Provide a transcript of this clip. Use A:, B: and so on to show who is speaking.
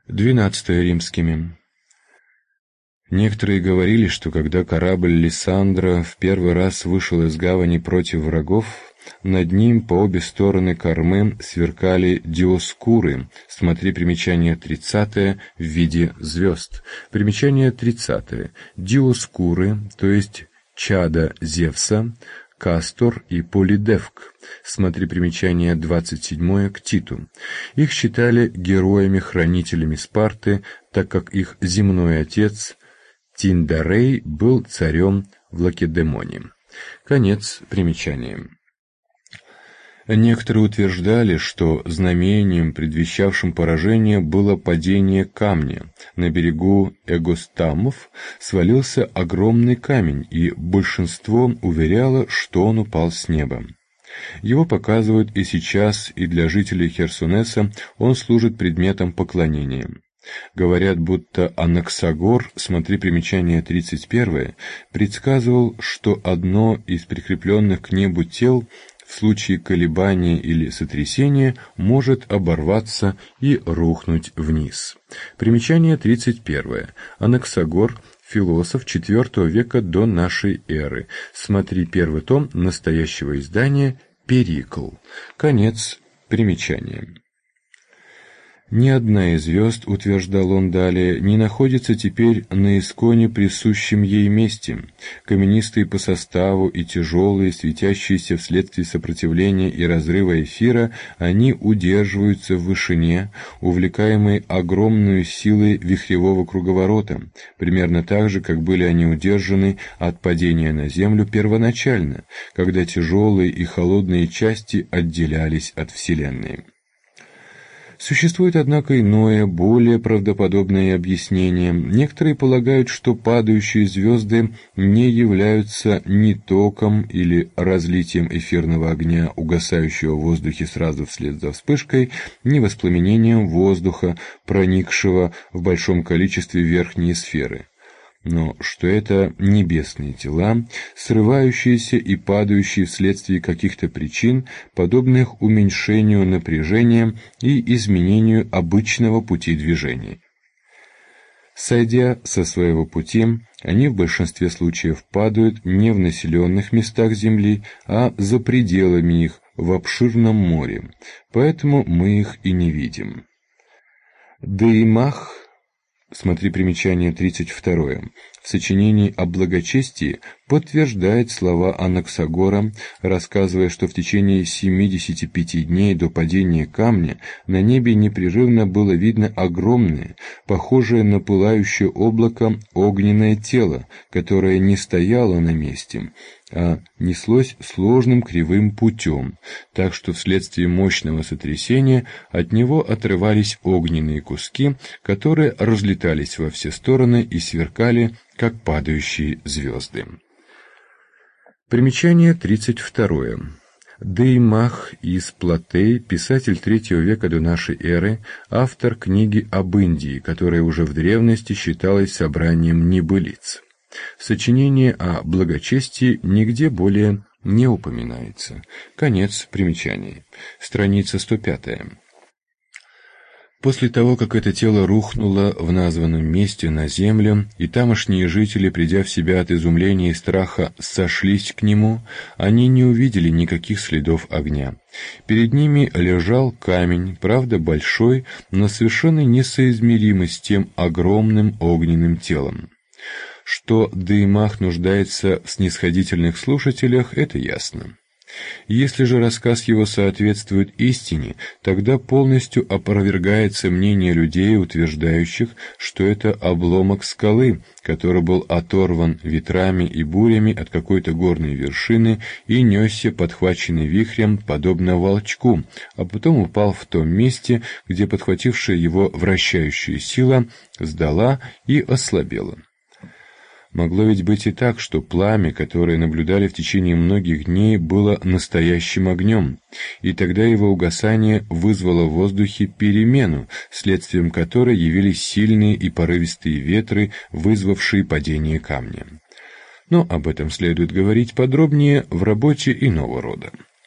A: 12 римскими. Некоторые говорили, что когда корабль Лиссандра в первый раз вышел из гавани против врагов, над ним по обе стороны кормы сверкали диоскуры, смотри примечание 30 в виде звезд. Примечание 30. Диоскуры, то есть чада Зевса, Кастор и Полидевк. Смотри примечание 27 к Титу. Их считали героями-хранителями Спарты, так как их земной отец Тиндарей был царем в Лакедемоне. Конец примечания. Некоторые утверждали, что знамением, предвещавшим поражение, было падение камня. На берегу Эгостамов свалился огромный камень, и большинство уверяло, что он упал с неба. Его показывают и сейчас, и для жителей Херсонеса он служит предметом поклонения. Говорят, будто Анаксагор, смотри примечание 31, предсказывал, что одно из прикрепленных к небу тел в случае колебания или сотрясения может оборваться и рухнуть вниз. Примечание 31. Анаксагор, философ IV века до нашей эры. Смотри первый том настоящего издания «Перикл». Конец примечания. Ни одна из звезд, утверждал он далее, не находится теперь на исконе присущем ей месте. Каменистые по составу и тяжелые, светящиеся вследствие сопротивления и разрыва эфира, они удерживаются в вышине, увлекаемые огромной силой вихревого круговорота, примерно так же, как были они удержаны от падения на Землю первоначально, когда тяжелые и холодные части отделялись от Вселенной. Существует, однако, иное, более правдоподобное объяснение. Некоторые полагают, что падающие звезды не являются ни током или разлитием эфирного огня, угасающего в воздухе сразу вслед за вспышкой, ни воспламенением воздуха, проникшего в большом количестве в верхние сферы, но что это небесные тела, срывающиеся и падающие вследствие каких-то причин, подобных уменьшению напряжения и изменению обычного пути движения. Сойдя со своего пути, они в большинстве случаев падают не в населенных местах Земли, а за пределами их, в обширном море, поэтому мы их и не видим. Деймах, смотри примечание 32, в сочинении о благочестии подтверждает слова Анаксагора, рассказывая, что в течение 75 дней до падения камня на небе непрерывно было видно огромное, похожее на пылающее облако, огненное тело, которое не стояло на месте, а неслось сложным кривым путем, так что вследствие мощного сотрясения от него отрывались огненные куски, которые разлетались во все стороны и сверкали, как падающие звезды. Примечание 32. Деймах из Платей, писатель III века до нашей эры, автор книги об Индии, которая уже в древности считалась собранием небылиц. Сочинение о благочестии нигде более не упоминается. Конец примечаний. Страница 105. После того, как это тело рухнуло в названном месте на землю, и тамошние жители, придя в себя от изумления и страха, сошлись к нему, они не увидели никаких следов огня. Перед ними лежал камень, правда большой, но совершенно несоизмеримый с тем огромным огненным телом. Что Деймах нуждается в снисходительных слушателях, это ясно. Если же рассказ его соответствует истине, тогда полностью опровергается мнение людей, утверждающих, что это обломок скалы, который был оторван ветрами и бурями от какой-то горной вершины и несся, подхваченный вихрем, подобно волчку, а потом упал в том месте, где подхватившая его вращающая сила сдала и ослабела. Могло ведь быть и так, что пламя, которое наблюдали в течение многих дней, было настоящим огнем, и тогда его угасание вызвало в воздухе перемену, следствием которой явились сильные и порывистые ветры, вызвавшие падение камня. Но об этом следует говорить подробнее в работе иного рода.